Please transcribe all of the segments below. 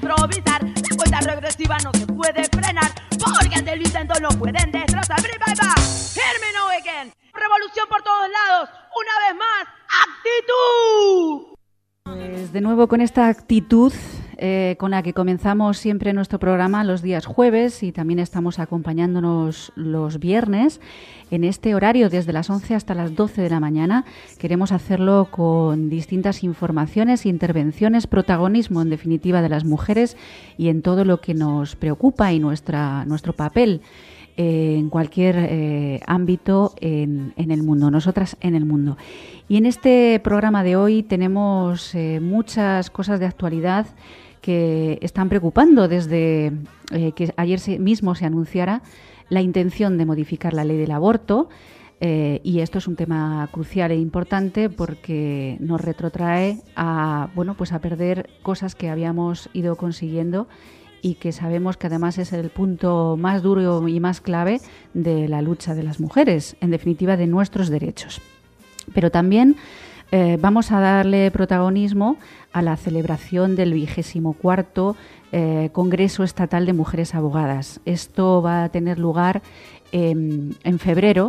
improvisar. La cuenta regresiva no se puede frenar, porque ante el intento no pueden destrozar. Bye, bye, bye. Hear me now again. Revolución por todos lados. Una vez más, actitud. Pues de nuevo con esta actitud con la que comenzamos siempre nuestro programa los días jueves, y también estamos acompañándonos los viernes en este horario desde las 11 hasta las 12 de la mañana. Queremos hacerlo con distintas informaciones, intervenciones, protagonismo en definitiva de las mujeres y en todo lo que nos preocupa y nuestro papel en cualquier ámbito en el mundo, nosotras en el mundo. Y en este programa de hoy tenemos muchas cosas de actualidad que están preocupando desde que ayer mismo se anunciara la intención de modificar la ley del aborto, y esto es un tema crucial e importante porque nos retrotrae a perder cosas que habíamos ido consiguiendo y que sabemos que además es el punto más duro y más clave de la lucha de las mujeres, en definitiva de nuestros derechos. Pero también vamos a darle protagonismo a la celebración del 24º Congreso Estatal de Mujeres Abogadas. Esto va a tener lugar en febrero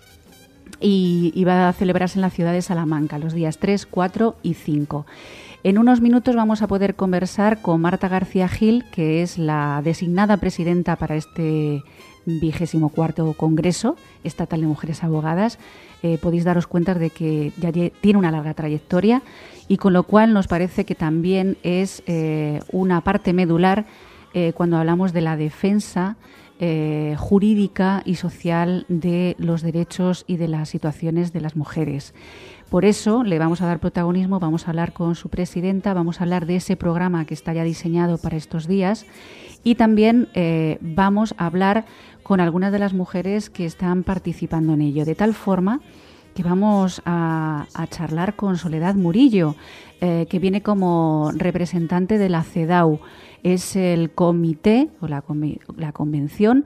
y va a celebrarse en la ciudad de Salamanca los días 3, 4 y 5. En unos minutos vamos a poder conversar con Marta García Gil, que es la designada presidenta para este 24º Congreso Estatal de Mujeres Abogadas. Podéis daros cuenta de que ya tiene una larga trayectoria y con lo cual nos parece que también es una parte medular cuando hablamos de la defensa jurídica y social de los derechos y de las situaciones de las mujeres. Por eso le vamos a dar protagonismo, vamos a hablar con su presidenta, vamos a hablar de ese programa que está ya diseñado para estos días y también vamos a hablar con algunas de las mujeres que están participando en ello, de tal forma que vamos a charlar con Soledad Murillo, que viene como representante de la CEDAW. Es el comité o la convención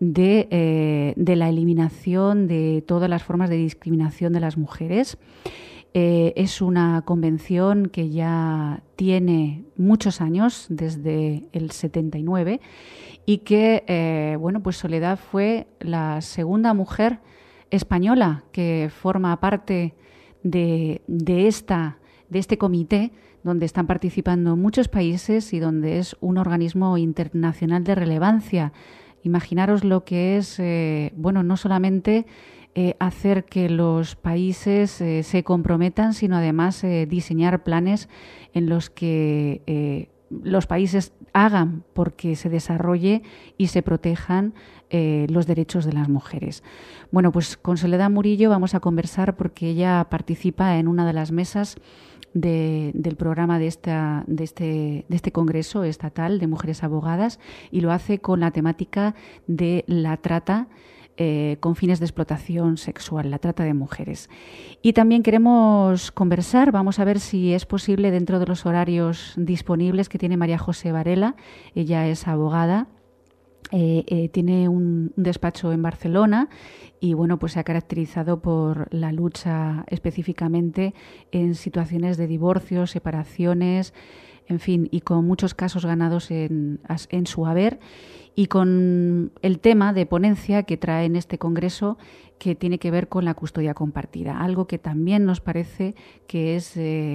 de la eliminación de todas las formas de discriminación de las mujeres. Es una convención que ya tiene muchos años, desde el 79, y que, pues Soledad fue la segunda mujer española que forma parte de este comité, donde están participando muchos países y donde es un organismo internacional de relevancia. Imaginaros lo que es, no solamente hacer que los países se comprometan, sino además diseñar planes en los que los países hagan porque se desarrolle y se protejan los derechos de las mujeres. Bueno, pues con Soledad Murillo vamos a conversar porque ella participa en una de las mesas del programa de este Congreso Estatal de Mujeres Abogadas y lo hace con la temática de la trata con fines de explotación sexual, la trata de mujeres. Y también queremos conversar, vamos a ver si es posible dentro de los horarios disponibles que tiene María José Varela. Ella es abogada, tiene un despacho en Barcelona y pues se ha caracterizado por la lucha específicamente en situaciones de divorcios, separaciones, en fin, y con muchos casos ganados en su haber, y con el tema de ponencia que trae en este congreso que tiene que ver con la custodia compartida, algo que también nos parece que es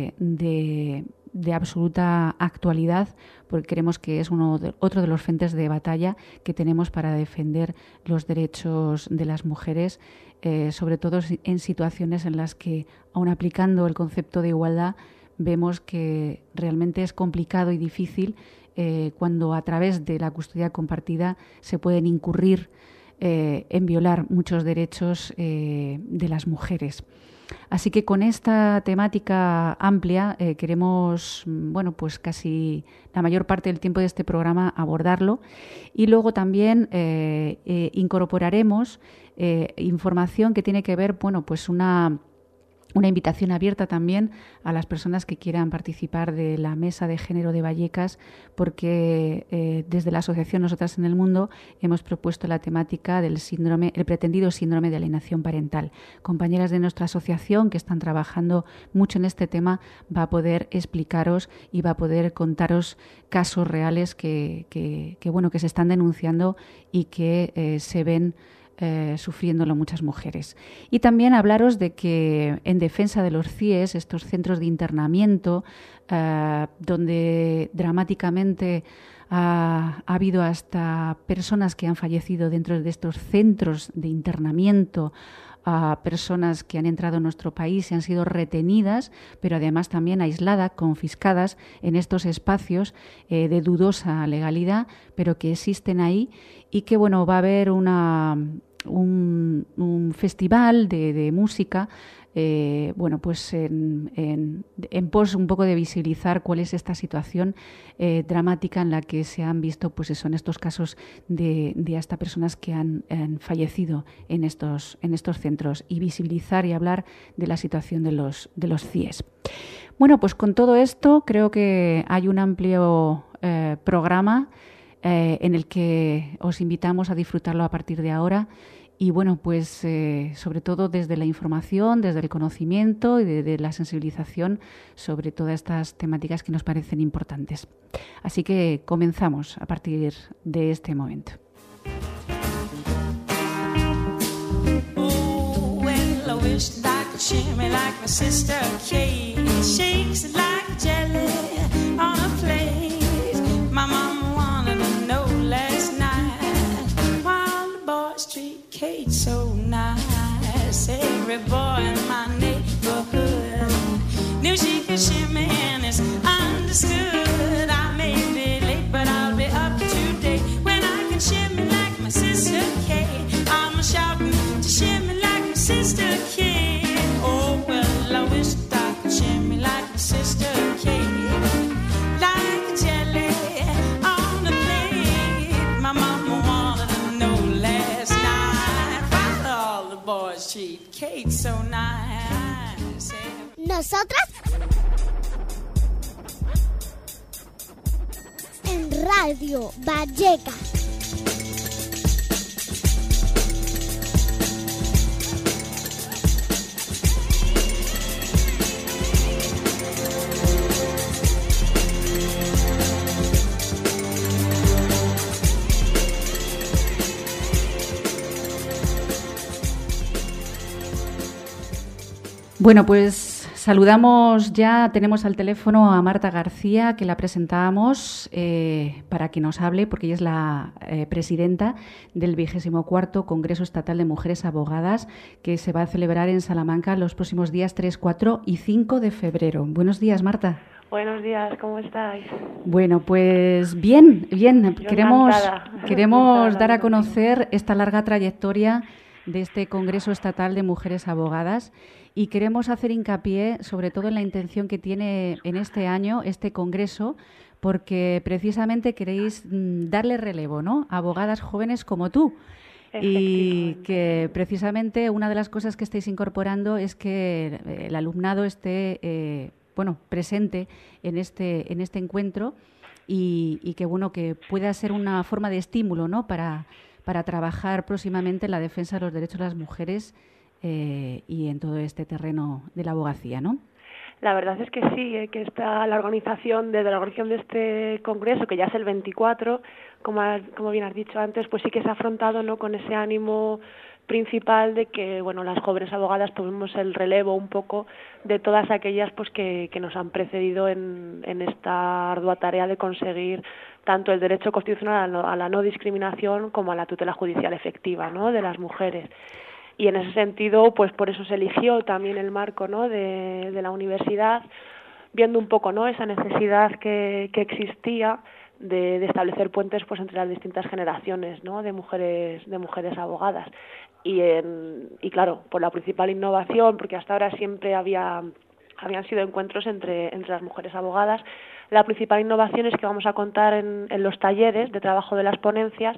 de absoluta actualidad, porque creemos que es otro de los frentes de batalla que tenemos para defender los derechos de las mujeres, sobre todo en situaciones en las que, aun aplicando el concepto de igualdad, vemos que realmente es complicado y difícil cuando a través de la custodia compartida se pueden incurrir en violar muchos derechos de las mujeres. Así que con esta temática amplia queremos, pues casi la mayor parte del tiempo de este programa abordarlo, y luego también incorporaremos información que tiene que ver, pues una una invitación abierta también a las personas que quieran participar de la Mesa de Género de Vallecas, porque desde la Asociación Nosotras en el Mundo hemos propuesto la temática del el pretendido síndrome de alienación parental. Compañeras de nuestra asociación que están trabajando mucho en este tema va a poder explicaros y va a poder contaros casos reales que se están denunciando y que se ven sufriéndolo muchas mujeres. Y también hablaros de que en defensa de los CIES, estos centros de internamiento, donde dramáticamente ha habido hasta personas que han fallecido dentro de estos centros de internamiento, a personas que han entrado en nuestro país y han sido retenidas, pero además también aisladas, confiscadas en estos espacios de dudosa legalidad, pero que existen ahí, y que va a haber un festival de música en pos un poco de visibilizar cuál es esta situación dramática en la que se han visto en estos casos de hasta personas que han fallecido en estos centros, y visibilizar y hablar de la situación de los CIES. Bueno, pues con todo esto creo que hay un amplio programa en el que os invitamos a disfrutarlo a partir de ahora. Y sobre todo desde la información, desde el conocimiento y de la sensibilización sobre todas estas temáticas que nos parecen importantes. Así que comenzamos a partir de este momento. Kate so nice, every boy in my neighborhood knew she could shimmy and it's understood. I may be late, but I'll be up to date when I can shimmy like my sister Kate. I'm shouting to shimmy like my sister Kate. Oh, well, I wish I could shimmy like my sister Kate. Like jelly on a plate, my mama wanted to know last night. All the boys treat Kate so nice. Nosotras en Radio Vallecas. Bueno, pues saludamos ya, tenemos al teléfono a Marta García, que la presentábamos para que nos hable, porque ella es la presidenta del 24º Congreso Estatal de Mujeres Abogadas, que se va a celebrar en Salamanca los próximos días 3, 4 y 5 de febrero. Buenos días, Marta. Buenos días, ¿cómo estáis? Bueno, pues bien. Queremos dar a conocer esta larga trayectoria de este Congreso Estatal de Mujeres Abogadas, y queremos hacer hincapié sobre todo en la intención que tiene en este año este Congreso, porque precisamente queréis darle relevo, ¿no?, a abogadas jóvenes como tú. Y que precisamente una de las cosas que estáis incorporando es que el alumnado esté presente en este encuentro, y que pueda ser una forma de estímulo, ¿no?, para trabajar próximamente en la defensa de los derechos de las mujeres y en todo este terreno de la abogacía, ¿no? La verdad es que sí, que está la organización de este congreso, que ya es el 24, como bien has dicho antes, pues sí que se ha afrontado, ¿no?, con ese ánimo principal de que las jóvenes abogadas tomemos el relevo un poco de todas aquellas pues que nos han precedido en esta ardua tarea de conseguir tanto el derecho constitucional a la no discriminación como a la tutela judicial efectiva, ¿no?, de las mujeres. Y en ese sentido, pues por eso se eligió también el marco, ¿no?, de la universidad, viendo un poco, ¿no?, esa necesidad que existía de establecer puentes pues entre las distintas generaciones, ¿no?, de mujeres abogadas. Y claro, por la principal innovación, porque hasta ahora siempre habían sido encuentros entre las mujeres abogadas. La principal innovación es que vamos a contar en los talleres de trabajo de las ponencias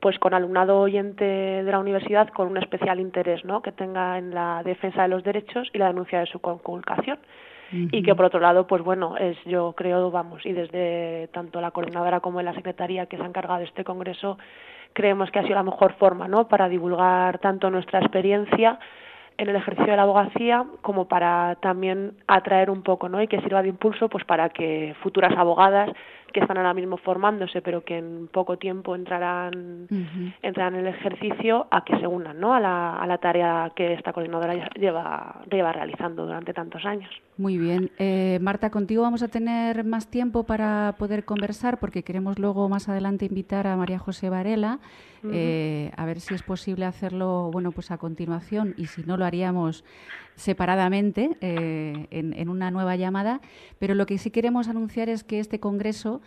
pues con alumnado oyente de la universidad con un especial interés, ¿no?, que tenga en la defensa de los derechos y la denuncia de su conculcación. Y que por otro lado, pues bueno, yo creo, y desde tanto la coordinadora como la secretaría que se ha encargado de este congreso, creemos que ha sido la mejor forma, ¿no?, para divulgar tanto nuestra experiencia en el ejercicio de la abogacía como para también atraer un poco, ¿no?, y que sirva de impulso pues para que futuras abogadas que están ahora mismo formándose pero que en poco tiempo entrarán en el ejercicio, a que se unan, ¿no?, a la tarea que esta coordinadora lleva realizando durante tantos años. Muy bien. Marta, contigo vamos a tener más tiempo para poder conversar, porque queremos luego más adelante invitar a María José Varela, a ver si es posible hacerlo, bueno, pues a continuación, y si no lo haríamos separadamente en una nueva llamada. Pero lo que sí queremos anunciar es que este congreso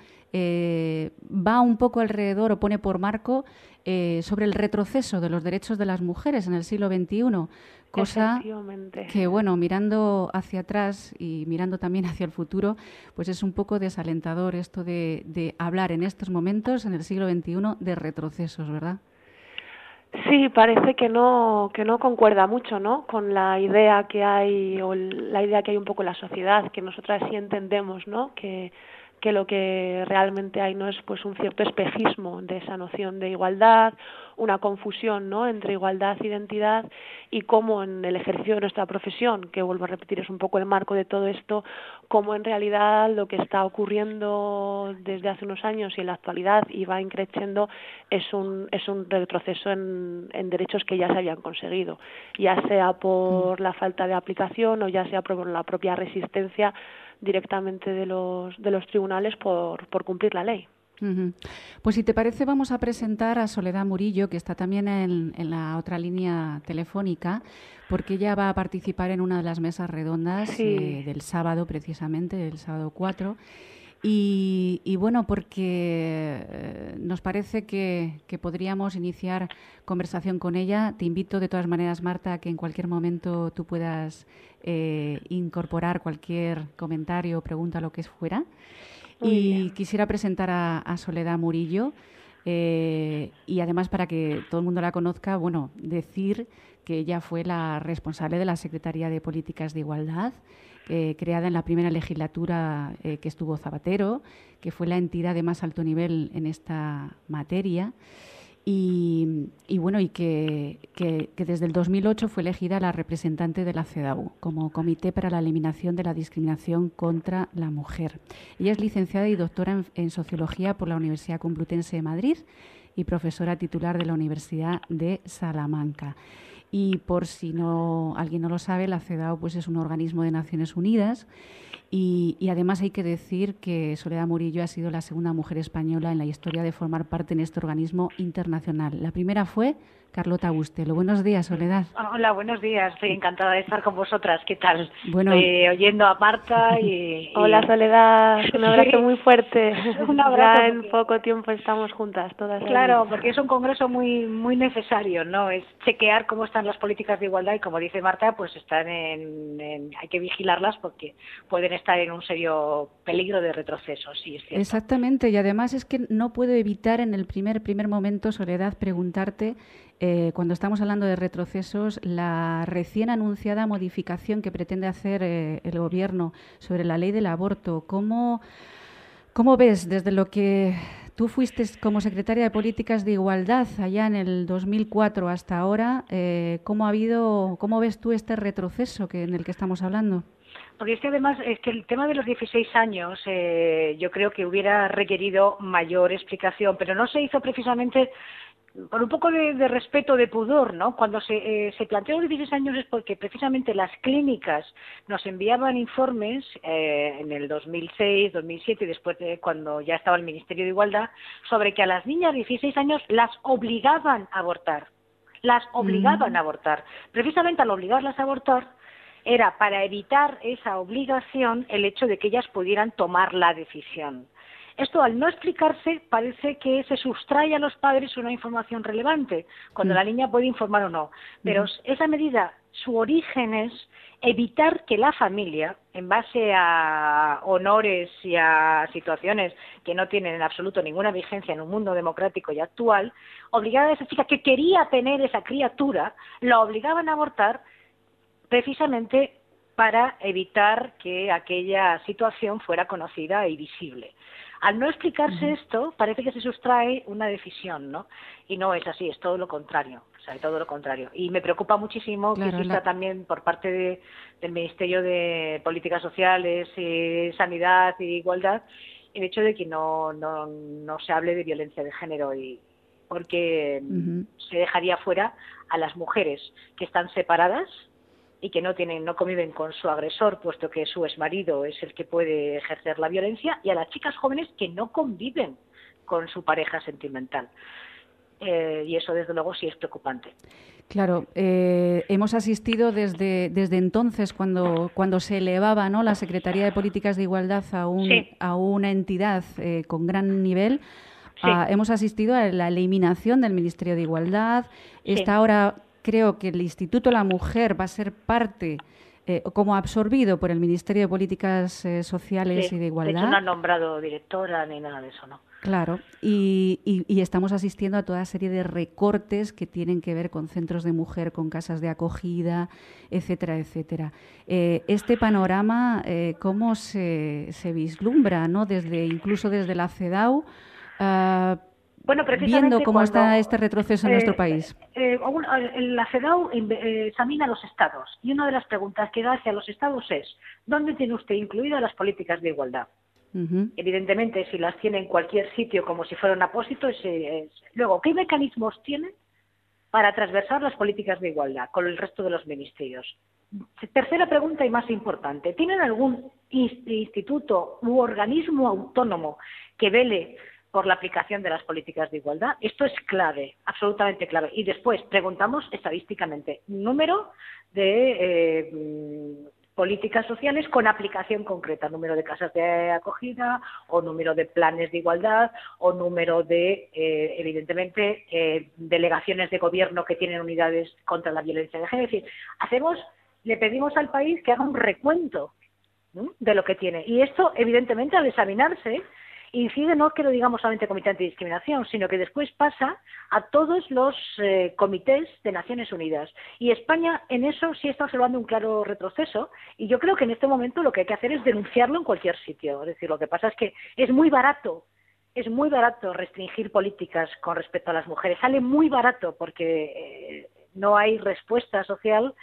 va un poco alrededor, o pone por marco, sobre el retroceso de los derechos de las mujeres en el siglo XXI, cosa que, bueno, mirando hacia atrás y mirando también hacia el futuro, pues es un poco desalentador esto de hablar en estos momentos, en el siglo XXI, de retrocesos, ¿verdad? Sí, parece que no concuerda mucho, ¿no?, con la idea que hay, o la idea que hay un poco en la sociedad, que nosotras sí entendemos, ¿no?, que lo que realmente hay no es pues un cierto espejismo de esa noción de igualdad, una confusión, ¿no?, entre igualdad e identidad, y cómo en el ejercicio de nuestra profesión, que vuelvo a repetir es un poco el marco de todo esto, cómo en realidad lo que está ocurriendo desde hace unos años y en la actualidad y va increciendo es un retroceso en derechos que ya se habían conseguido, ya sea por la falta de aplicación o ya sea por la propia resistencia directamente de los tribunales por cumplir la ley. Pues si te parece, vamos a presentar a Soledad Murillo, que está también en la otra línea telefónica, porque ella va a participar en una de las mesas redondas del sábado, precisamente, el sábado 4. Y bueno, porque nos parece que podríamos iniciar conversación con ella. Te invito de todas maneras, Marta, a que en cualquier momento tú puedas incorporar cualquier comentario o pregunta, lo que fuera. Y quisiera presentar a Soledad Murillo, y además, para que todo el mundo la conozca, bueno, decir que ella fue la responsable de la Secretaría de Políticas de Igualdad, creada en la primera legislatura que estuvo Zapatero, que fue la entidad de más alto nivel en esta materia. Y bueno, y que desde el 2008 fue elegida la representante de la CEDAW como Comité para la Eliminación de la Discriminación contra la Mujer. Ella es licenciada y doctora en Sociología por la Universidad Complutense de Madrid y profesora titular de la Universidad de Salamanca. Y por si alguien no lo sabe, la CEDAW pues es un organismo de Naciones Unidas. Y además hay que decir que Soledad Murillo ha sido la segunda mujer española en la historia de formar parte en este organismo internacional. La primera fue Carlota Bustelo. Buenos días, Soledad. Hola, buenos días. Estoy encantada de estar con vosotras. ¿Qué tal? Bueno, oyendo a Marta y... Hola, Soledad. Un abrazo muy fuerte. Un abrazo. Ya en poco tiempo estamos juntas todas. Claro, porque es un congreso muy muy necesario, ¿no? Es chequear cómo están las políticas de igualdad y, como dice Marta, pues están hay que vigilarlas porque pueden estar en un serio peligro de retroceso, sí, es cierto. Exactamente, y además es que no puedo evitar en el primer momento, Soledad, preguntarte, cuando estamos hablando de retrocesos, la recién anunciada modificación que pretende hacer el Gobierno sobre la ley del aborto. ¿Cómo ves, desde lo que tú fuiste como secretaria de Políticas de Igualdad allá en el 2004 hasta ahora, cómo ves tú este retroceso en el que estamos hablando? Porque además es que el tema de los 16 años yo creo que hubiera requerido mayor explicación, pero no se hizo precisamente por un poco de respeto, de pudor, ¿no? Cuando se planteó los 16 años es porque precisamente las clínicas nos enviaban informes en el 2006, 2007, después cuando ya estaba el Ministerio de Igualdad, sobre que a las niñas de 16 años las obligaban a abortar. Las obligaban a abortar. Precisamente al obligarlas a abortar era para evitar esa obligación el hecho de que ellas pudieran tomar la decisión. Esto, al no explicarse, parece que se sustrae a los padres una información relevante, cuando la niña puede informar o no. Pero esa medida su origen es evitar que la familia, en base a honores y a situaciones que no tienen en absoluto ninguna vigencia en un mundo democrático y actual, obligara a esa chica que quería tener esa criatura, la obligaban a abortar precisamente para evitar que aquella situación fuera conocida y visible. Al no explicarse esto, parece que se sustrae una decisión, ¿no? Y no es así, es todo lo contrario, o sea, todo lo contrario. Y me preocupa muchísimo que exista también por parte del Ministerio de Políticas Sociales, Sanidad y Igualdad el hecho de que no se hable de violencia de género, y porque se dejaría fuera a las mujeres que están separadas y que no conviven con su agresor, puesto que su exmarido es el que puede ejercer la violencia, y a las chicas jóvenes que no conviven con su pareja sentimental. Y eso, desde luego, sí es preocupante. Claro, hemos asistido desde entonces, cuando se elevaba, ¿no?, la Secretaría de Políticas de Igualdad a una entidad con gran nivel. Hemos asistido a la eliminación del Ministerio de Igualdad. Está ahora, creo que el Instituto de la Mujer va a ser parte, como absorbido por el Ministerio de Políticas Sociales y de Igualdad. De hecho, no han nombrado directora ni nada de eso, ¿no? Claro, y estamos asistiendo a toda serie de recortes que tienen que ver con centros de mujer, con casas de acogida, etcétera, etcétera. Este panorama, ¿cómo se vislumbra, ¿no?, incluso desde la CEDAW, viendo cómo está este retroceso en nuestro país? La CEDAW examina a los estados, y una de las preguntas que da hacia los estados es: ¿dónde tiene usted incluidas las políticas de igualdad? Evidentemente, si las tiene en cualquier sitio como si fuera un apósito, luego, ¿qué mecanismos tiene para transversar las políticas de igualdad con el resto de los ministerios? Tercera pregunta y más importante: ¿tienen algún instituto u organismo autónomo que vele por la aplicación de las políticas de igualdad? Esto es clave, absolutamente clave. Y después preguntamos estadísticamente número de políticas sociales con aplicación concreta, número de casas de acogida, o número de planes de igualdad, o número de, evidentemente, delegaciones de gobierno que tienen unidades contra la violencia de género. Es decir, le pedimos al país que haga un recuento, ¿no?, de lo que tiene. Y esto, evidentemente, al examinarse, incide, no que lo digamos solamente Comité Antidiscriminación, sino que después pasa a todos los comités de Naciones Unidas. Y España en eso sí está observando un claro retroceso, y yo creo que en este momento lo que hay que hacer es denunciarlo en cualquier sitio. Es decir, lo que pasa es que es muy barato restringir políticas con respecto a las mujeres. Sale muy barato porque no hay respuesta social,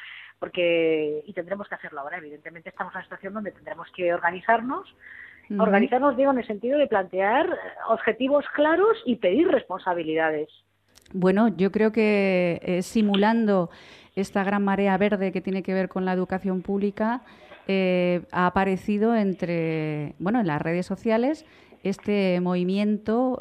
y tendremos que hacerlo ahora. Evidentemente estamos en una situación donde tendremos que organizarnos, digo, en el sentido de plantear objetivos claros y pedir responsabilidades. Bueno, yo creo que simulando esta gran marea verde que tiene que ver con la educación pública, ha aparecido en las redes sociales este movimiento,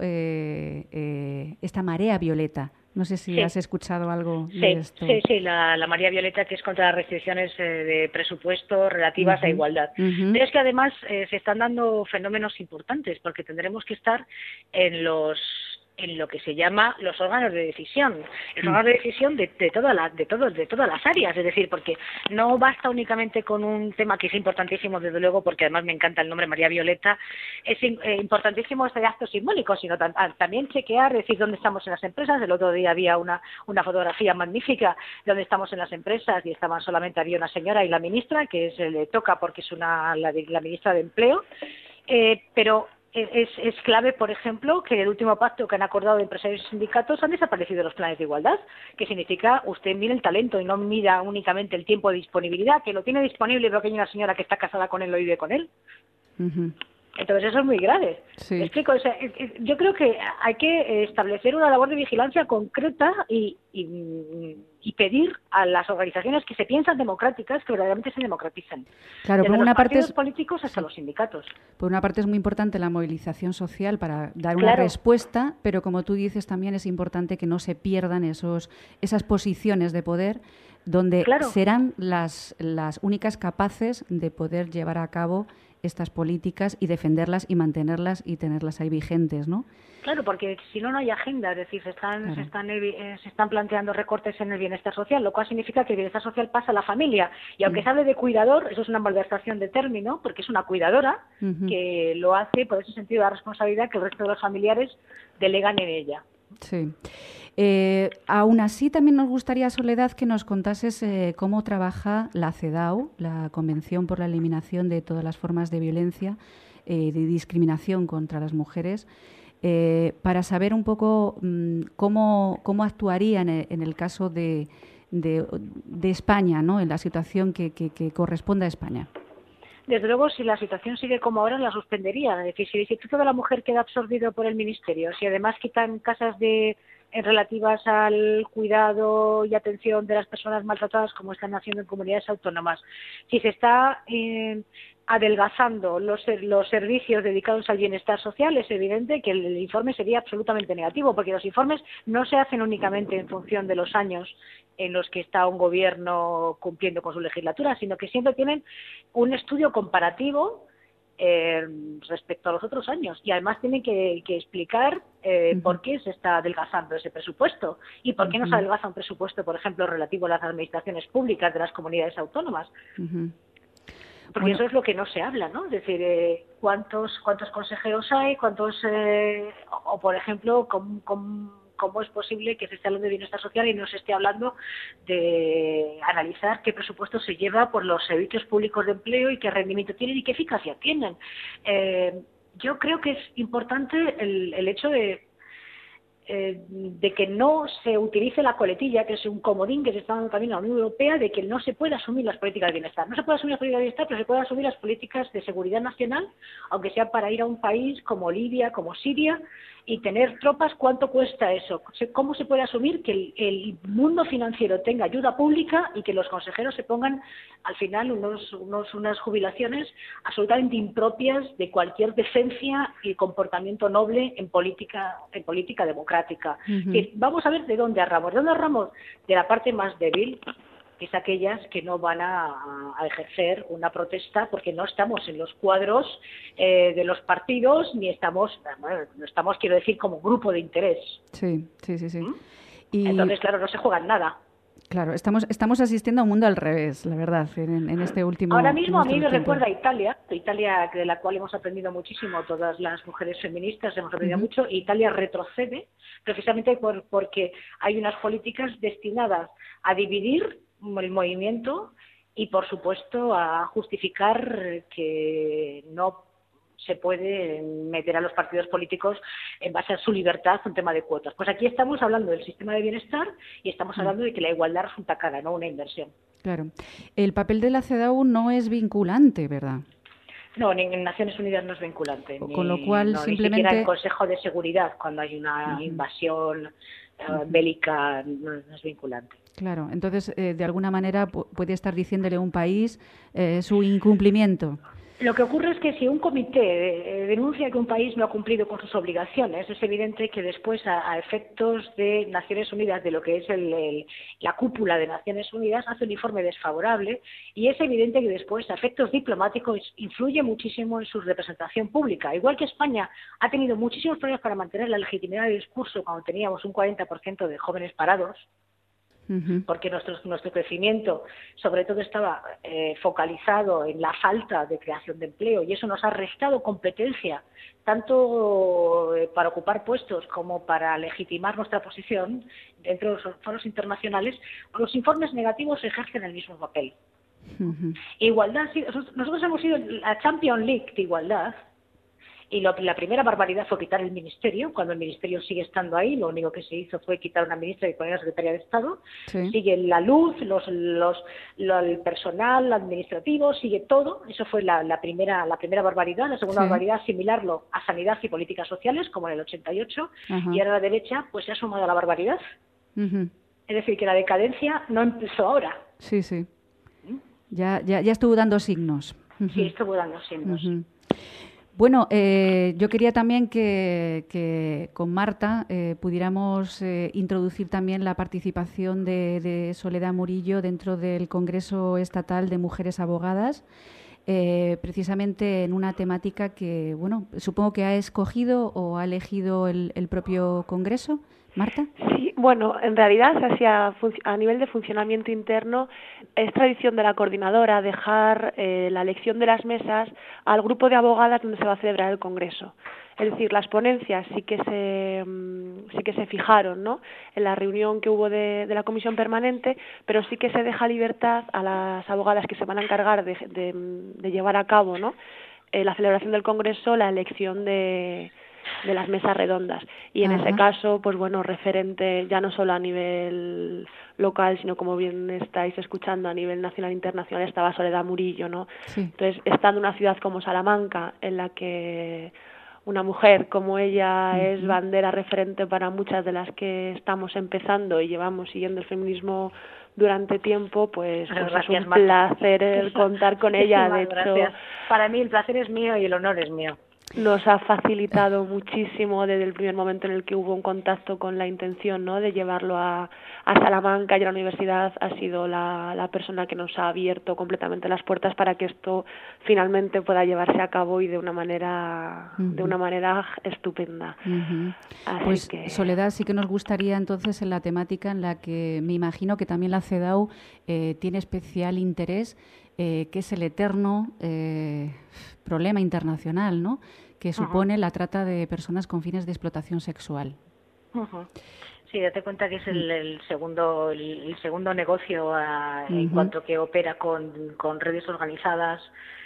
esta marea violeta. No sé si has escuchado algo de esto. Sí, la María Violeta, que es contra las restricciones de presupuesto relativas a igualdad. Pero es que además se están dando fenómenos importantes, porque tendremos que estar en lo que se llama los órganos de decisión, los órganos de decisión de todas las áreas. Es decir, porque no basta únicamente con un tema que es importantísimo, desde luego, porque además me encanta el nombre María Violeta, es importantísimo este acto simbólico, sino también chequear, decir dónde estamos en las empresas. El otro día había una fotografía magnífica de dónde estamos en las empresas, y había una señora y la ministra, que le toca porque es la ministra de Empleo, pero es clave, por ejemplo, que en el último pacto que han acordado empresarios y sindicatos han desaparecido los planes de igualdad, que significa usted mire el talento y no mira únicamente el tiempo de disponibilidad, que lo tiene disponible pero que hay una señora que está casada con él o vive con él. Entonces eso es muy grave. Sí. Explico, yo creo que hay que establecer una labor de vigilancia concreta y pedir a las organizaciones que se piensan democráticas que verdaderamente se democraticen. Claro, desde por una los parte partidos políticos hasta los sindicatos. Por una parte es muy importante la movilización social para dar una respuesta, pero como tú dices también es importante que no se pierdan esas posiciones de poder donde serán las únicas capaces de poder llevar a cabo estas políticas y defenderlas y mantenerlas y tenerlas ahí vigentes, ¿no? Claro, porque si no, no hay agenda, es decir, se están planteando recortes en el bienestar social, lo cual significa que el bienestar social pasa a la familia. Y aunque se hable de cuidador, eso es una malversación de término, porque es una cuidadora que lo hace por ese sentido de responsabilidad que el resto de los familiares delegan en ella. Sí. Aún así, también nos gustaría, Soledad, que nos contases cómo trabaja la CEDAW, la Convención por la Eliminación de todas las formas de violencia, de discriminación contra las mujeres, para saber un poco cómo actuaría en el caso de España, ¿no? En la situación que corresponde a España. Desde luego, si la situación sigue como ahora, la suspendería. Es decir, si el Instituto de la Mujer queda absorbido por el Ministerio, si además quitan casas relativas al cuidado y atención de las personas maltratadas, como están haciendo en comunidades autónomas, si se está adelgazando los servicios dedicados al bienestar social, es evidente que el informe sería absolutamente negativo, porque los informes no se hacen únicamente en función de los años en los que está un gobierno cumpliendo con su legislatura, sino que siempre tienen un estudio comparativo respecto a los otros años, y además tienen que explicar por qué se está adelgazando ese presupuesto y por qué no se adelgaza un presupuesto, por ejemplo, relativo a las administraciones públicas de las comunidades autónomas. Porque eso es lo que no se habla, ¿no? Es decir, cuántos consejeros hay, o por ejemplo, cómo es posible que se esté hablando de bienestar social y no se esté hablando de analizar qué presupuesto se lleva por los servicios públicos de empleo y qué rendimiento tienen y qué eficacia tienen. Yo creo que es importante el hecho de que no se utilice la coletilla, que es un comodín que se está dando también a la Unión Europea, de que no se puede asumir las políticas de bienestar. No se puede asumir las políticas de bienestar, pero se pueden asumir las políticas de seguridad nacional, aunque sea para ir a un país como Libia, como Siria, y tener tropas. ¿Cuánto cuesta eso? ¿Cómo se puede asumir que el mundo financiero tenga ayuda pública y que los consejeros se pongan al final unas jubilaciones absolutamente impropias de cualquier decencia y comportamiento noble en política democrática? Vamos a ver de dónde ahorramos. ¿De dónde ahorramos? De la parte más débil, que es aquellas que no van a ejercer una protesta porque no estamos en los cuadros de los partidos, ni estamos, no estamos, quiero decir, como grupo de interés. Sí. Y entonces, claro, no se juega en nada. Claro, estamos asistiendo a un mundo al revés, la verdad, en este último Ahora mismo a mí me tiempo. recuerda a Italia, de la cual hemos aprendido muchísimo, todas las mujeres feministas hemos aprendido mucho. Italia retrocede precisamente porque hay unas políticas destinadas a dividir el movimiento y, por supuesto, a justificar que no se puede meter a los partidos políticos en base a su libertad un tema de cuotas. Pues aquí estamos hablando del sistema de bienestar y estamos hablando de que la igualdad resulta cara, no una inversión. Claro. El papel de la CEDAW no es vinculante, ¿verdad? No, ni en Naciones Unidas no es vinculante. Con lo cual, simplemente... Ni siquiera el Consejo de Seguridad, cuando hay una invasión bélica, no es vinculante. Claro, entonces, de alguna manera puede estar diciéndole a un país su incumplimiento. Lo que ocurre es que si un comité denuncia que un país no ha cumplido con sus obligaciones, es evidente que después, a efectos de Naciones Unidas, de lo que es la cúpula de Naciones Unidas, hace un informe desfavorable, y es evidente que después, a efectos diplomáticos, influye muchísimo en su representación pública. Igual que España ha tenido muchísimos problemas para mantener la legitimidad del discurso cuando teníamos un 40% de jóvenes parados, porque nuestro crecimiento sobre todo estaba focalizado en la falta de creación de empleo, y eso nos ha restado competencia tanto para ocupar puestos como para legitimar nuestra posición dentro de los foros internacionales. Los informes negativos ejercen el mismo papel. Igualdad, nosotros hemos sido la Champions League de igualdad. Y la primera barbaridad fue quitar el ministerio. Cuando el ministerio sigue estando ahí, lo único que se hizo fue quitar una ministra y poner a la secretaria de Estado. Sí. Sigue la luz, el personal administrativo, sigue todo. Eso fue la primera barbaridad. La segunda barbaridad, asimilarlo a sanidad y políticas sociales, como en el 88. Y ahora la derecha pues se ha sumado a la barbaridad. Es decir, que la decadencia no empezó ahora. Sí. Ya estuvo dando signos. Sí, estuvo dando signos. Bueno, yo quería también que con Marta pudiéramos introducir también la participación de Soledad Murillo dentro del Congreso Estatal de Mujeres Abogadas. precisamente en una temática que, bueno, supongo que ha escogido o ha elegido el propio Congreso. Marta. Sí, bueno, en realidad, a nivel de funcionamiento interno, es tradición de la coordinadora dejar la elección de las mesas al grupo de abogadas donde se va a celebrar el Congreso. Es decir, las ponencias sí que se fijaron, ¿no?, en la reunión que hubo de la comisión permanente, pero sí que se deja libertad a las abogadas que se van a encargar de llevar a cabo, ¿no?, la celebración del Congreso, la elección de las mesas redondas. Y en ese caso, pues bueno, referente ya no solo a nivel local, sino, como bien estáis escuchando, a nivel nacional e internacional, estaba Soledad Murillo, ¿no? Sí. Entonces, estando en una ciudad como Salamanca, en la que una mujer como ella es bandera referente para muchas de las que estamos empezando y llevamos siguiendo el feminismo durante tiempo, pues gracias, es un placer contar con ella. De hecho, gracias. Para mí el placer es mío y el honor es mío. Nos ha facilitado muchísimo desde el primer momento en el que hubo un contacto con la intención, ¿no?, de llevarlo a Salamanca y a la universidad. Ha sido la persona que nos ha abierto completamente las puertas para que esto finalmente pueda llevarse a cabo, y de una manera estupenda. Pues que... Soledad, sí que nos gustaría entonces, en la temática en la que me imagino que también la CEDAW tiene especial interés, que es el eterno problema internacional, ¿no?, que supone la trata de personas con fines de explotación sexual. Sí, date cuenta que es el segundo negocio en cuanto que opera con redes organizadas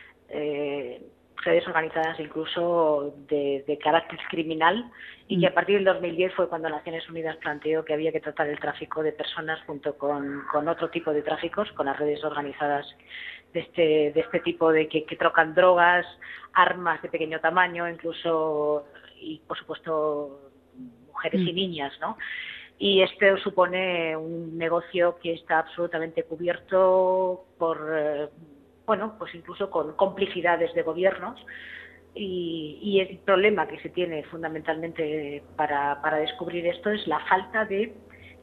incluso de carácter criminal, y que a partir del 2010 fue cuando Naciones Unidas planteó que había que tratar el tráfico de personas junto con otro tipo de tráficos, con las redes organizadas de este tipo, de que trocan drogas, armas de pequeño tamaño, incluso, y por supuesto mujeres y niñas, ¿no? Y esto supone un negocio que está absolutamente cubierto por pues incluso con complicidades de gobiernos, y el problema que se tiene fundamentalmente para descubrir esto es la falta de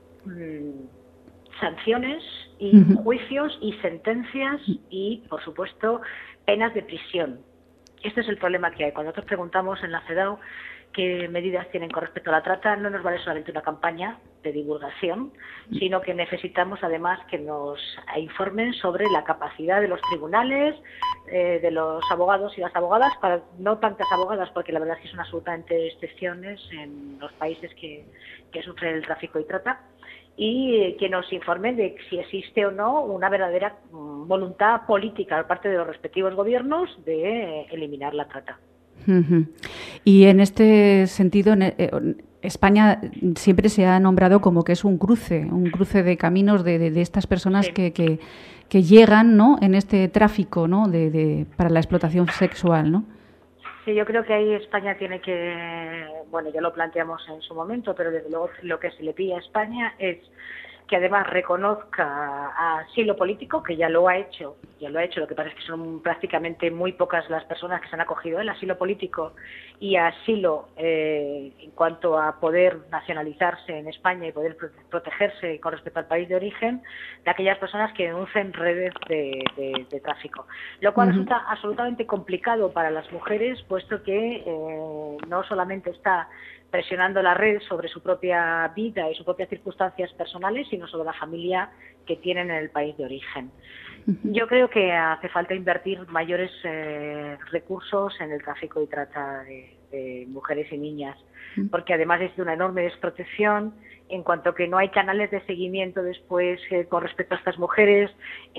sanciones y juicios y sentencias y, por supuesto, penas de prisión. Este es el problema que hay. Cuando nosotros preguntamos en la CEDAW qué medidas tienen con respecto a la trata, no nos vale solamente una campaña de divulgación, sino que necesitamos además que nos informen sobre la capacidad de los tribunales, de los abogados y las abogadas, no tantas abogadas, porque la verdad es que son absolutamente excepciones en los países que sufren el tráfico y trata, y que nos informen de si existe o no una verdadera voluntad política por parte de los respectivos gobiernos de eliminar la trata. Y en este sentido, España siempre se ha nombrado como que es un cruce de caminos de estas personas que llegan, ¿no?, en este tráfico, ¿no?, para la explotación sexual, ¿no? Sí, yo creo que ahí España tiene que, ya lo planteamos en su momento, pero desde luego lo que se le pide a España es que además reconozca asilo político, que ya lo ha hecho, lo que pasa es que son prácticamente muy pocas las personas que se han acogido el asilo político y asilo en cuanto a poder nacionalizarse en España y poder protegerse con respecto al país de origen de aquellas personas que denuncien redes de tráfico, lo cual resulta absolutamente complicado para las mujeres, puesto que no solamente está presionando la red sobre su propia vida y sus propias circunstancias personales, sino sobre la familia que tienen en el país de origen. Yo creo que hace falta invertir mayores recursos en el tráfico y trata de mujeres y niñas, porque además es de una enorme desprotección en cuanto que no hay canales de seguimiento después con respecto a estas mujeres.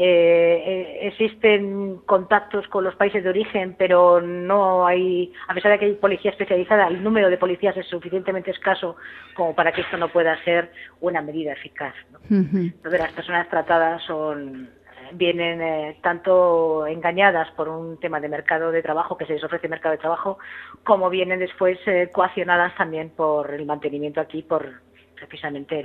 Existen contactos con los países de origen, pero no hay, a pesar de que hay policía especializada, el número de policías es suficientemente escaso como para que esto no pueda ser una medida eficaz, ¿no? Entonces las personas tratadas vienen tanto engañadas por un tema de mercado de trabajo, que se les ofrece mercado de trabajo, como vienen después coaccionadas también por el mantenimiento aquí, por precisamente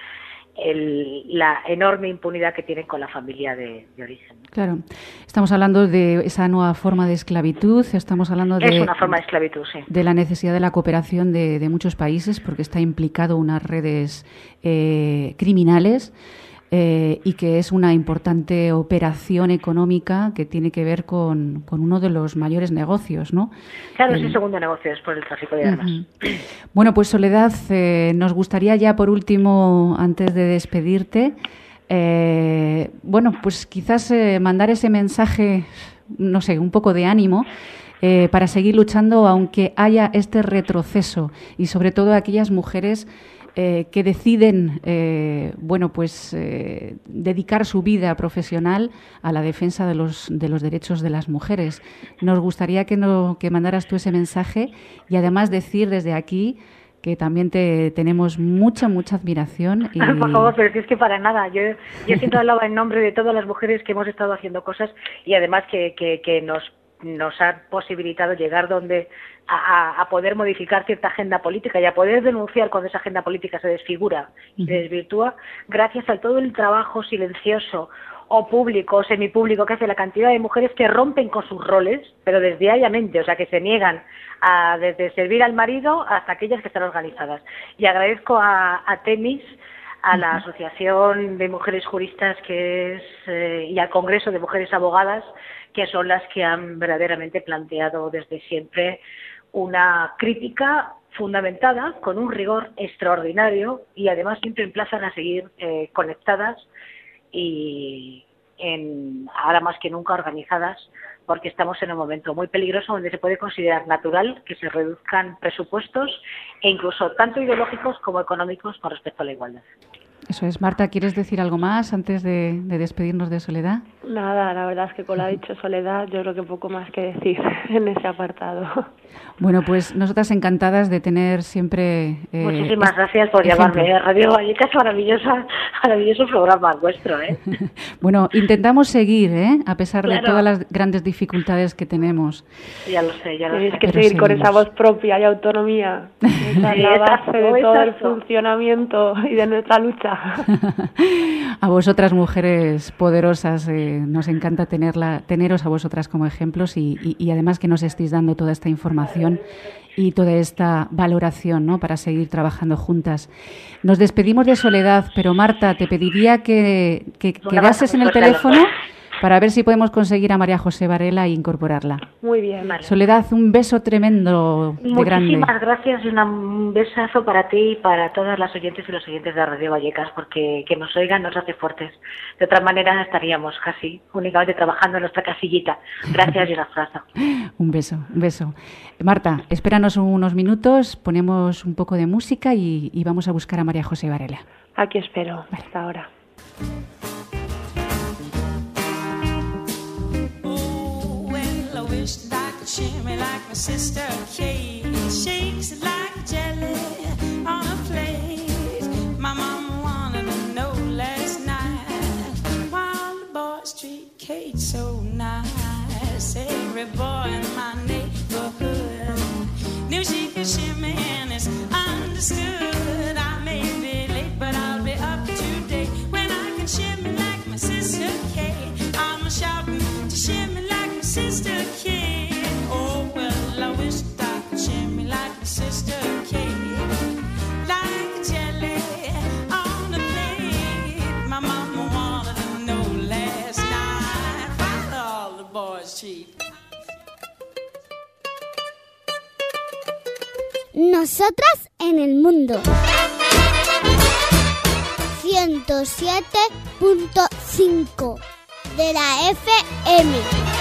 la enorme impunidad que tienen con la familia de origen. Claro, estamos hablando de esa nueva forma de esclavitud, estamos hablando es una forma de esclavitud, sí, de la necesidad de la cooperación de muchos países, porque está implicado unas redes criminales. y que es una importante operación económica que tiene que ver con uno de los mayores negocios, ¿no? Claro, es el segundo negocio después del tráfico de armas. Bueno, pues Soledad, nos gustaría ya por último, antes de despedirte, pues quizás mandar ese mensaje, no sé, un poco de ánimo para seguir luchando aunque haya este retroceso, y sobre todo a aquellas mujeres que deciden dedicar su vida profesional a la defensa de los derechos de las mujeres. Nos gustaría que mandaras tú ese mensaje, y además decir desde aquí que también te tenemos mucha admiración. Por favor, pero es que para nada. Yo siempre hablaba en nombre de todas las mujeres que hemos estado haciendo cosas, y además que nos ha posibilitado llegar a poder modificar cierta agenda política y a poder denunciar cuando esa agenda política se desfigura y se desvirtúa, gracias a todo el trabajo silencioso o público o semipúblico que hace la cantidad de mujeres que rompen con sus roles, pero diariamente, o sea, que se niegan desde servir al marido hasta aquellas que están organizadas. Y agradezco a Temis, a la Asociación de Mujeres Juristas y al Congreso de Mujeres Abogadas, que son las que han verdaderamente planteado desde siempre una crítica fundamentada, con un rigor extraordinario, y además siempre emplazan a seguir conectadas y ahora más que nunca organizadas, porque estamos en un momento muy peligroso donde se puede considerar natural que se reduzcan presupuestos, e incluso tanto ideológicos como económicos, con respecto a la igualdad. Eso es. Marta, ¿quieres decir algo más antes de despedirnos de Soledad? Nada, la verdad es que con lo ha dicho Soledad, yo creo que poco más que decir en ese apartado. Bueno, pues nosotras encantadas de tener siempre... Muchísimas gracias por llamarme. Radio Vallecas, maravilloso programa vuestro, ¿eh? Bueno, intentamos seguir, a pesar de todas las grandes dificultades que tenemos. Ya lo sé. Tienes que seguir con esa voz propia y autonomía. Esa es la base de todo el funcionamiento y de nuestra lucha. A vosotras, mujeres poderosas, nos encanta teneros a vosotras como ejemplos, y además que nos estéis dando toda esta información y toda esta valoración, ¿no?, para seguir trabajando juntas. Nos despedimos de Soledad, pero Marta, te pediría que quedases en el teléfono para ver si podemos conseguir a María José Varela e incorporarla. Muy bien, vale. Soledad, un beso tremendo de grande. Muchísimas gracias, y un besazo para ti y para todas las oyentes y los oyentes de Radio Vallecas, porque que nos oigan nos hace fuertes. De otra manera estaríamos casi únicamente trabajando en nuestra casillita. Gracias y un abrazo. Un beso. Marta, espéranos unos minutos, ponemos un poco de música y vamos a buscar a María José Varela. Aquí espero, hasta ahora. That I could shimmy like my sister Kate, shakes it like jelly on a plate. My mama wanted to know last night, while the boys treat Kate so nice. Every boy in my neighborhood knew she could shimmy, and it's understood. I may be late, but I'll be up to date when I can shimmy like my sister Kate. I'm shouting to shimmy like my sister Kate. Oh, well, I wish I could shimmy like my sister Kate. Like jelly on a plate. My mama wanted to know last night why all the boys cheat. Nosotras en el mundo. 107.5 de la FM.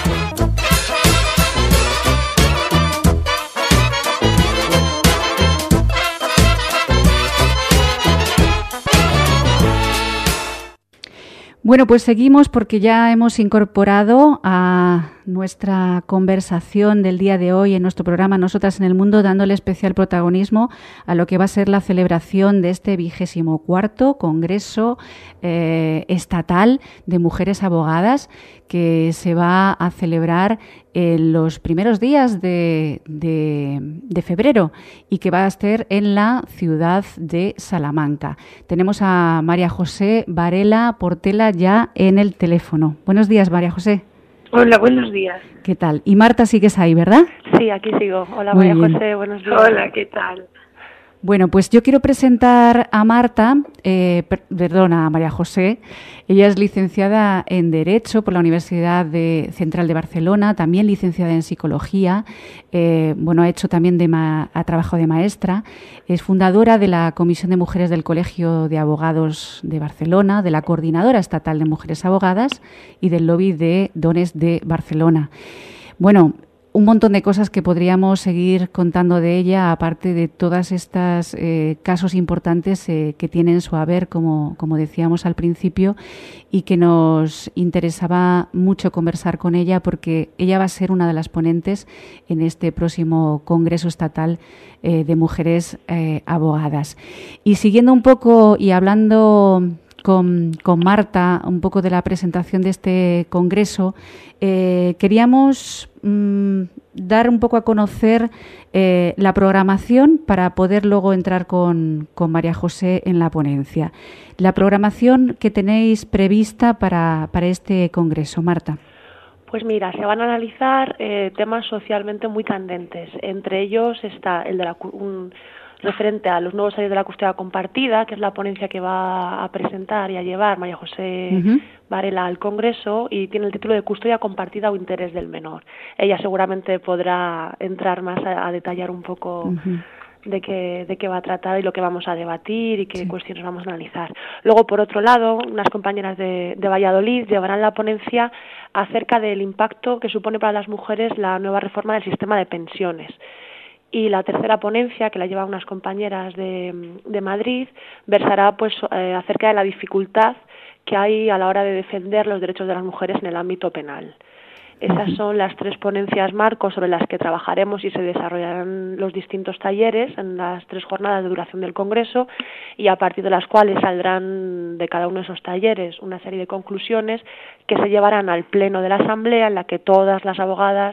Bueno, pues seguimos porque ya hemos incorporado a nuestra conversación del día de hoy en nuestro programa Nosotras en el Mundo, dándole especial protagonismo a lo que va a ser la celebración de este 24º Congreso Estatal de Mujeres Abogadas, que se va a celebrar en los primeros días de febrero y que va a estar en la ciudad de Salamanca. Tenemos a María José Varela Portela ya en el teléfono. Buenos días, María José. Hola, buenos días. ¿Qué tal? Y Marta, sigues ahí, ¿verdad? Sí, aquí sigo. Hola, Muy María bien. José, buenos días. Hola, ¿qué tal? Bueno, pues yo quiero presentar a Marta, a María José. Ella es licenciada en Derecho por la Universidad Central de Barcelona, también licenciada en Psicología. Ha hecho también ha trabajado de maestra. Es fundadora de la Comisión de Mujeres del Colegio de Abogados de Barcelona, de la Coordinadora Estatal de Mujeres Abogadas y del Lobby de Dones de Barcelona. Bueno, un montón de cosas que podríamos seguir contando de ella, aparte de todas estas casos importantes que tiene en su haber, como decíamos al principio, y que nos interesaba mucho conversar con ella porque ella va a ser una de las ponentes en este próximo Congreso Estatal de Mujeres Abogadas. Y siguiendo un poco y hablando con Marta un poco de la presentación de este congreso, queríamos dar un poco a conocer la programación para poder luego entrar con María José en la ponencia. La programación que tenéis prevista para este congreso, Marta. Pues mira, se van a analizar temas socialmente muy candentes. Entre ellos está el de referente a los nuevos áreas de la custodia compartida, que es la ponencia que va a presentar y a llevar María José Varela al Congreso, y tiene el título de Custodia compartida o interés del menor. Ella seguramente podrá entrar más a detallar un poco de qué va a tratar y lo que vamos a debatir y qué cuestiones vamos a analizar. Luego, por otro lado, unas compañeras de Valladolid llevarán la ponencia acerca del impacto que supone para las mujeres la nueva reforma del sistema de pensiones. Y la tercera ponencia, que la llevan unas compañeras de Madrid, versará acerca de la dificultad que hay a la hora de defender los derechos de las mujeres en el ámbito penal. Esas son las tres ponencias marcos sobre las que trabajaremos y se desarrollarán los distintos talleres en las 3 jornadas de duración del Congreso, y a partir de las cuales saldrán de cada uno de esos talleres una serie de conclusiones que se llevarán al Pleno de la Asamblea, en la que todas las abogadas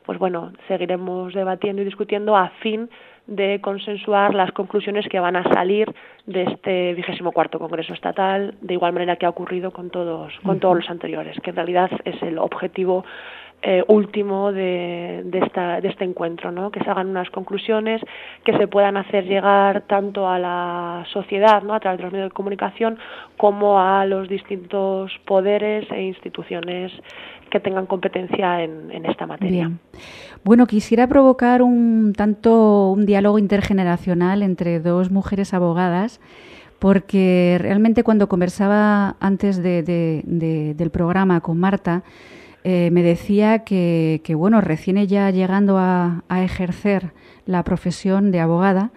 seguiremos debatiendo y discutiendo a fin de consensuar las conclusiones que van a salir de este 24º Congreso Estatal, de igual manera que ha ocurrido con todos los anteriores, que en realidad es el objetivo último de este encuentro, ¿no? Que se hagan unas conclusiones que se puedan hacer llegar tanto a la sociedad, ¿no?, a través de los medios de comunicación, como a los distintos poderes e instituciones que tengan competencia en esta materia. Bien. Bueno, quisiera provocar un diálogo intergeneracional entre 2 mujeres abogadas, porque realmente cuando conversaba antes del programa con Marta, me decía que recién ella llegando a ejercer la profesión de abogada,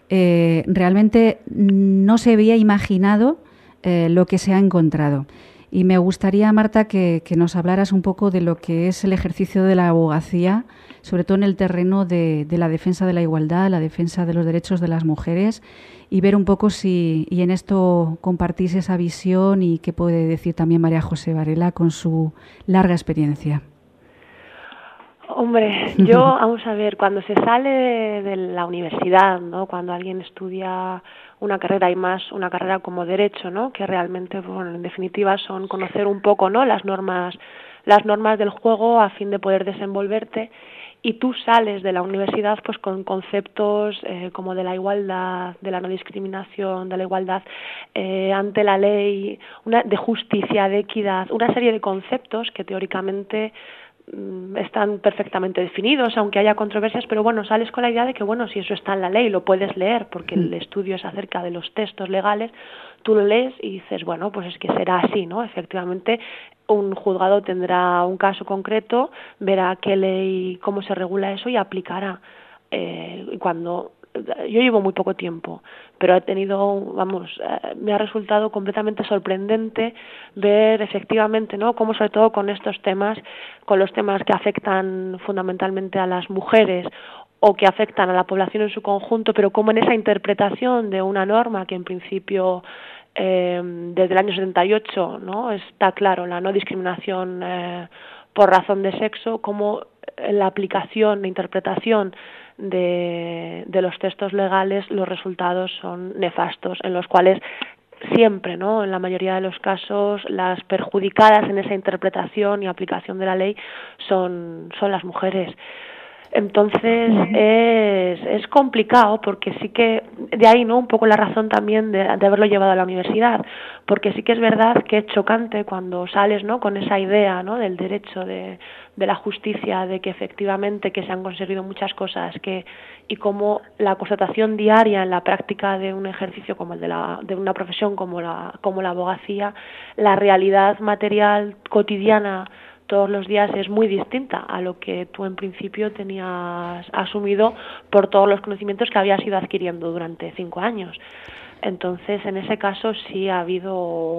realmente no se había imaginado lo que se ha encontrado. Y me gustaría, Marta, que nos hablaras un poco de lo que es el ejercicio de la abogacía, sobre todo en el terreno de la defensa de la igualdad, la defensa de los derechos de las mujeres, y ver un poco si en esto compartís esa visión y qué puede decir también María José Varela con su larga experiencia. Hombre, vamos a ver, cuando se sale de la universidad, ¿no?, cuando alguien estudia una carrera, y más una carrera como Derecho, ¿no?, que realmente, en definitiva, son conocer un poco, ¿no?, las normas del juego a fin de poder desenvolverte, y tú sales de la universidad pues con conceptos como de la igualdad, de la no discriminación, de la igualdad ante la ley, de justicia, de equidad, una serie de conceptos que teóricamente están perfectamente definidos, aunque haya controversias, pero sales con la idea de que si eso está en la ley, lo puedes leer, porque el estudio es acerca de los textos legales, tú lo lees y dices, pues es que será así, ¿no? Efectivamente, un juzgado tendrá un caso concreto, verá qué ley, cómo se regula eso y aplicará. Yo llevo muy poco tiempo, pero he tenido, me ha resultado completamente sorprendente ver efectivamente, ¿no?, cómo sobre todo con estos temas, con los temas que afectan fundamentalmente a las mujeres o que afectan a la población en su conjunto, pero como en esa interpretación de una norma que en principio desde el año 78, ¿no?, está claro, la no discriminación por razón de sexo, como en la aplicación, la interpretación de los textos legales, los resultados son nefastos, en los cuales siempre, ¿no?, en la mayoría de los casos, las perjudicadas en esa interpretación y aplicación de la ley son las mujeres. Entonces es complicado, porque sí que de ahí, ¿no?, un poco la razón también de haberlo llevado a la universidad, porque sí que es verdad que es chocante cuando sales, ¿no?, con esa idea, ¿no?, del derecho, de la justicia, de que efectivamente que se han conseguido muchas cosas, y como la constatación diaria en la práctica de un ejercicio como el de una profesión como la abogacía, la realidad material cotidiana todos los días es muy distinta a lo que tú en principio tenías asumido por todos los conocimientos que habías ido adquiriendo durante 5 años. Entonces, en ese caso sí ha habido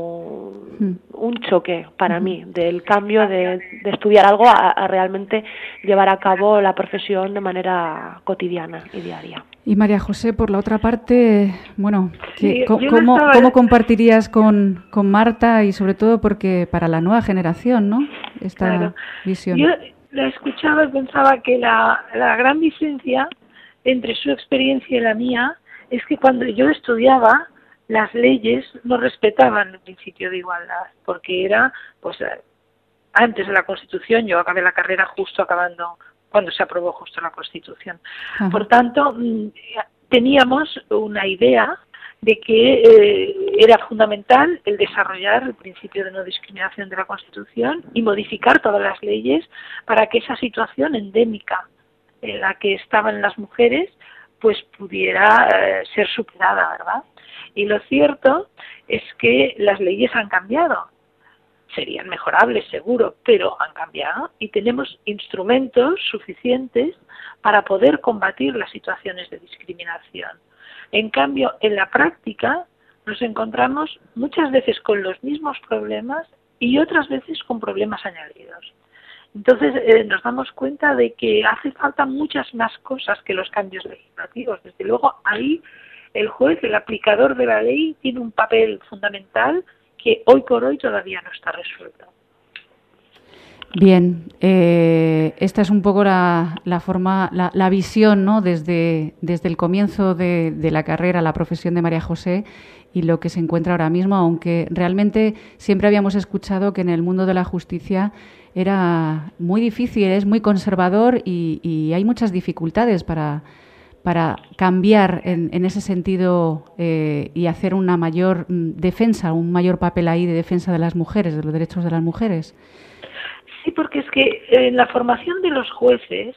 un choque para mí del cambio de estudiar algo a realmente llevar a cabo la profesión de manera cotidiana y diaria. Y María José, por la otra parte, bueno, Sí, ¿cómo compartirías con Marta, y sobre todo porque para la nueva generación, ¿no?, esta visión? Yo la escuchaba y pensaba que la gran diferencia entre su experiencia y la mía es que cuando yo estudiaba, las leyes no respetaban el principio de igualdad, porque era, pues, antes de la Constitución. Yo acabé la carrera justo acabando, cuando se aprobó justo la Constitución. Ajá. Por tanto, teníamos una idea de que era fundamental el desarrollar el principio de no discriminación de la Constitución y modificar todas las leyes para que esa situación endémica en la que estaban las mujeres pues pudiera ser superada, ¿verdad? Y lo cierto es que las leyes han cambiado. Serían mejorables, seguro, pero han cambiado y tenemos instrumentos suficientes para poder combatir las situaciones de discriminación. En cambio, en la práctica nos encontramos muchas veces con los mismos problemas y otras veces con problemas añadidos. Entonces nos damos cuenta de que hace falta muchas más cosas que los cambios legislativos. Desde luego, ahí el juez, el aplicador de la ley, tiene un papel fundamental que hoy por hoy todavía no está resuelto. Bien, esta es un poco la forma, la visión, ¿no?, desde el comienzo de la carrera, la profesión de María José, y lo que se encuentra ahora mismo, aunque realmente siempre habíamos escuchado que en el mundo de la justicia era muy difícil, es muy conservador y hay muchas dificultades para cambiar en ese sentido y hacer una mayor defensa, un mayor papel ahí de defensa de las mujeres, de los derechos de las mujeres. Sí, porque es que en la formación de los jueces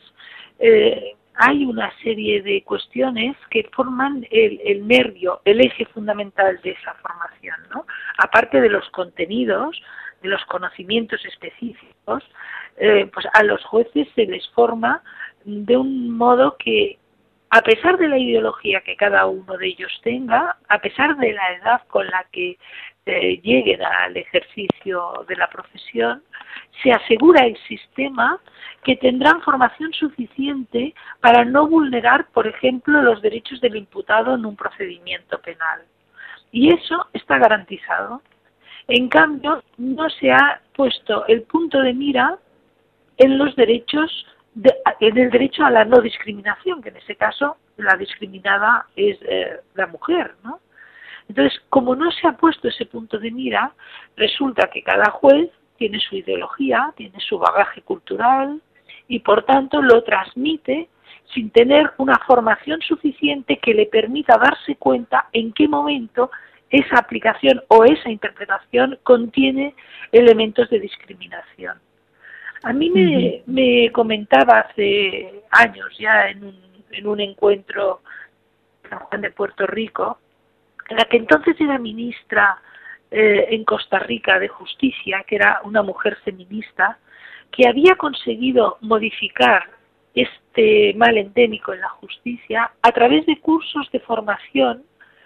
hay una serie de cuestiones que forman el nervio, el eje fundamental de esa formación, ¿no? Aparte de los contenidos, de los conocimientos específicos, pues a los jueces se les forma de un modo que, a pesar de la ideología que cada uno de ellos tenga, a pesar de la edad con la que lleguen al ejercicio de la profesión, se asegura el sistema que tendrán formación suficiente para no vulnerar, por ejemplo, los derechos del imputado en un procedimiento penal. Y eso está garantizado. En cambio, no se ha puesto el punto de mira en los derechos, en el derecho a la no discriminación, que en ese caso la discriminada es la mujer, ¿no? Entonces, como no se ha puesto ese punto de mira, resulta que cada juez tiene su ideología, tiene su bagaje cultural y, por tanto, lo transmite sin tener una formación suficiente que le permita darse cuenta en qué momento esa aplicación o esa interpretación contiene elementos de discriminación. A mí me comentaba hace años, ya en un encuentro en San Juan de Puerto Rico, en la que entonces era ministra en Costa Rica de Justicia, que era una mujer feminista, que había conseguido modificar este mal endémico en la justicia a través de cursos de formación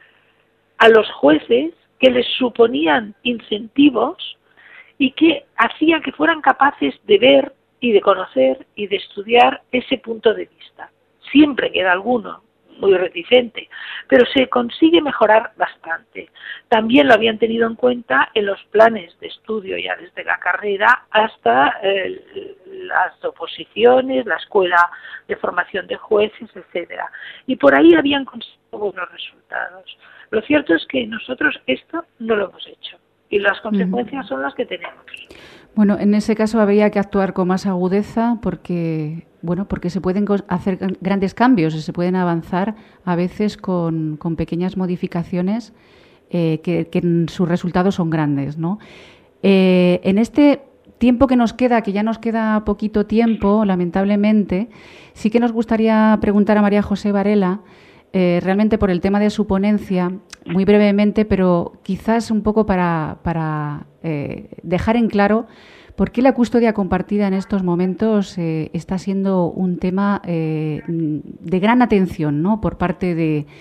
a los jueces que les suponían incentivos y que hacían que fueran capaces de ver y de conocer y de estudiar ese punto de vista. Siempre queda alguno muy reticente, pero se consigue mejorar bastante. También lo habían tenido en cuenta en los planes de estudio ya desde la carrera hasta las oposiciones, la escuela de formación de jueces, etcétera. Y por ahí habían conseguido buenos resultados. Lo cierto es que nosotros esto no lo hemos hecho y las consecuencias son las que tenemos. Bueno, en ese caso habría que actuar con más agudeza porque se pueden hacer grandes cambios y se pueden avanzar a veces con pequeñas modificaciones que en sus resultados son grandes, ¿no? En este tiempo que nos queda, que ya nos queda poquito tiempo, lamentablemente, sí que nos gustaría preguntar a María José Varela, realmente por el tema de su ponencia, muy brevemente, pero quizás un poco para dejar en claro por qué la custodia compartida en estos momentos está siendo un tema de gran atención, ¿no?, por parte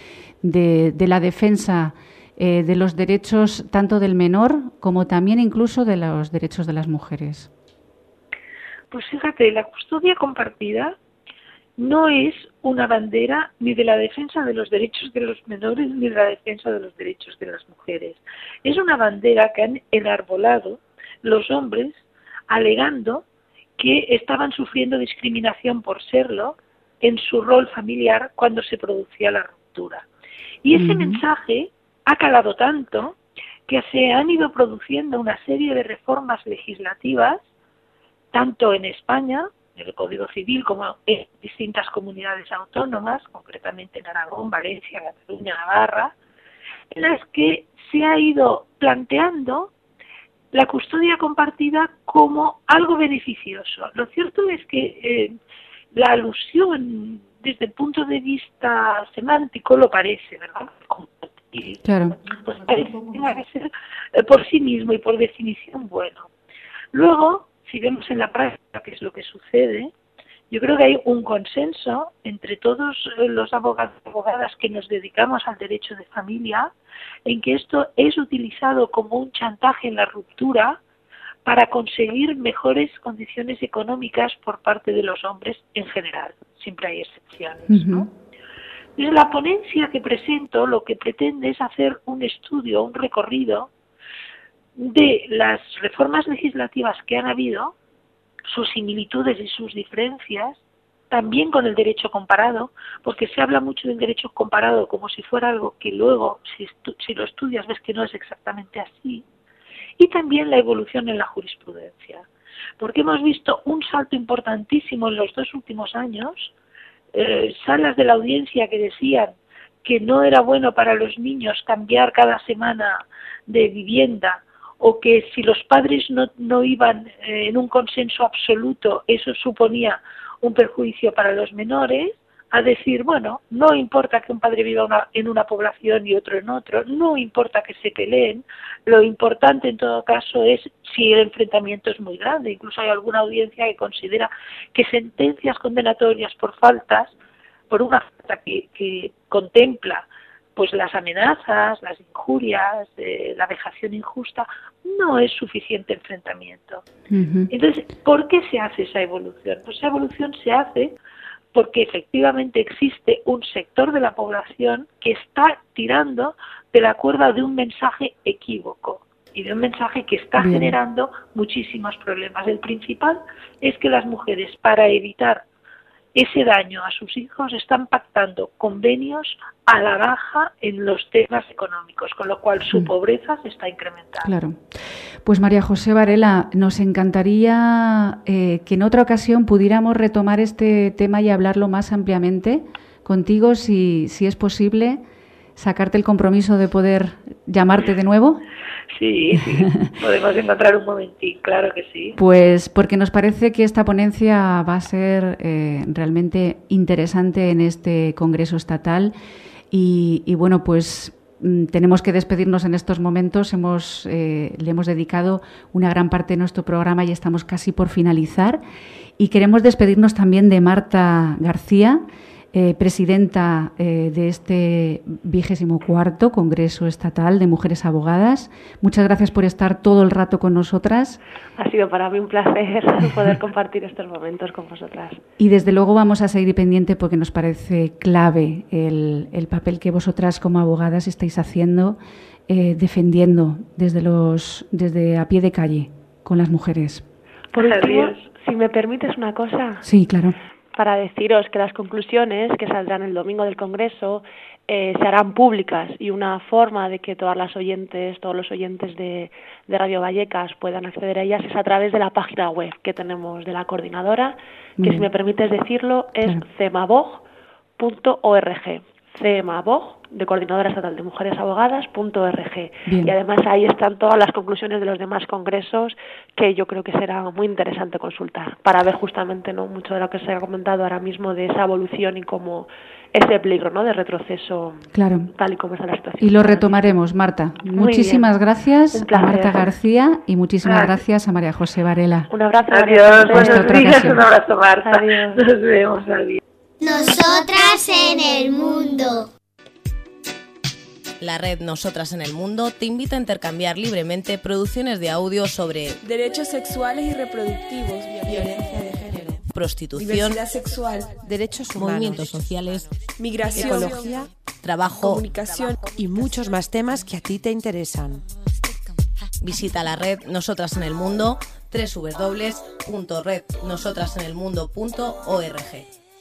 de la defensa de los derechos tanto del menor como también incluso de los derechos de las mujeres. Pues fíjate, la custodia compartida no es una bandera ni de la defensa de los derechos de los menores ni de la defensa de los derechos de las mujeres. Es una bandera que han enarbolado los hombres alegando que estaban sufriendo discriminación por serlo en su rol familiar cuando se producía la ruptura. Y ese mensaje ha calado tanto que se han ido produciendo una serie de reformas legislativas, tanto en España, en el Código Civil, como en distintas comunidades autónomas, concretamente en Aragón, Valencia, Cataluña, Navarra, en las que se ha ido planteando la custodia compartida como algo beneficioso. Lo cierto es que la alusión desde el punto de vista semántico lo parece, ¿verdad? Claro. Pues parece que tenga que ser por sí mismo y por definición bueno. Luego, si vemos en la práctica qué es lo que sucede, yo creo que hay un consenso entre todos los abogados y abogadas que nos dedicamos al derecho de familia en que esto es utilizado como un chantaje en la ruptura para conseguir mejores condiciones económicas por parte de los hombres en general. Siempre hay excepciones, ¿no? Entonces, la ponencia que presento lo que pretende es hacer un estudio, un recorrido de las reformas legislativas que han habido, sus similitudes y sus diferencias, también con el derecho comparado, porque se habla mucho del derecho comparado como si fuera algo que luego, si lo estudias, ves que no es exactamente así, y también la evolución en la jurisprudencia, porque hemos visto un salto importantísimo en los 2 últimos años, salas de la audiencia que decían que no era bueno para los niños cambiar cada semana de vivienda, o que si los padres no iban en un consenso absoluto, eso suponía un perjuicio para los menores, a decir, bueno, no importa que un padre viva en una población y otro en otro, no importa que se peleen, lo importante en todo caso es si el enfrentamiento es muy grande. Incluso hay alguna audiencia que considera que sentencias condenatorias por faltas, por una falta que contempla pues las amenazas, las injurias, la vejación injusta, no es suficiente enfrentamiento. Entonces, ¿por qué se hace esa evolución? Pues esa evolución se hace porque efectivamente existe un sector de la población que está tirando de la cuerda de un mensaje equívoco y de un mensaje que está generando muchísimos problemas. El principal es que las mujeres, para evitar ese daño a sus hijos, están pactando convenios a la baja en los temas económicos, con lo cual su pobreza se está incrementando. Claro. Pues María José Varela, nos encantaría que en otra ocasión pudiéramos retomar este tema y hablarlo más ampliamente contigo, si es posible, sacarte el compromiso de poder llamarte de nuevo. Sí, podemos encontrar un momentín, claro que sí. Pues porque nos parece que esta ponencia va a ser realmente interesante en este Congreso Estatal y bueno, pues tenemos que despedirnos en estos momentos. Le hemos dedicado una gran parte de nuestro programa y estamos casi por finalizar. Y queremos despedirnos también de Marta García, presidenta de este 24º Congreso Estatal de Mujeres Abogadas. Muchas gracias por estar todo el rato con nosotras. Ha sido para mí un placer poder compartir estos momentos con vosotras. Y desde luego vamos a seguir pendiente porque nos parece clave el papel que vosotras como abogadas estáis haciendo, defendiendo desde a pie de calle con las mujeres. Por último, si me permites una cosa. Sí, claro. Para deciros que las conclusiones que saldrán el domingo del Congreso se harán públicas, y una forma de que todos los oyentes de Radio Vallecas puedan acceder a ellas es a través de la página web que tenemos de la coordinadora, que si me permites decirlo es cemabog.org. CEMABOG, de Coordinadora Estatal de Mujeres Abogadas.org. Y además ahí están todas las conclusiones de los demás congresos, que yo creo que será muy interesante consultar para ver justamente, ¿no?, mucho de lo que se ha comentado ahora mismo de esa evolución y cómo ese peligro, ¿no?, de retroceso, claro, tal y como está la situación. Y lo retomaremos, Marta. Muchísimas gracias a Marta García y muchísimas gracias a María José Varela. Un abrazo. Adiós, buenos días, un abrazo, Marta. Adiós. Nos vemos, adiós. Nosotras en el mundo. La red Nosotras en el Mundo te invita a intercambiar libremente producciones de audio sobre derechos sexuales y reproductivos, violencia de género, prostitución, diversidad sexual, derechos humanos, movimientos sociales, migración, ecología, trabajo, comunicación y muchos más temas que a ti te interesan. Visita la red Nosotras en el Mundo, www.rednosotrasenelmundo.org.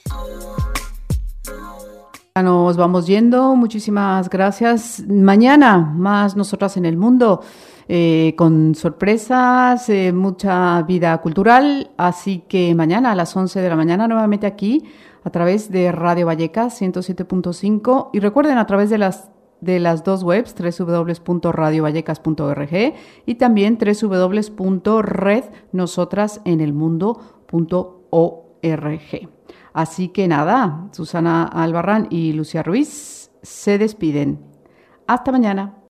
Nos vamos yendo, muchísimas gracias. Mañana más Nosotras en el Mundo, con sorpresas, mucha vida cultural, así que mañana a las 11 de la mañana nuevamente aquí a través de Radio Vallecas 107.5, y recuerden a través de las dos webs, www.radiovallecas.org y también www.rednosotrasenelmundo.org. Así que nada, Susana Albarrán y Lucía Ruiz se despiden. Hasta mañana.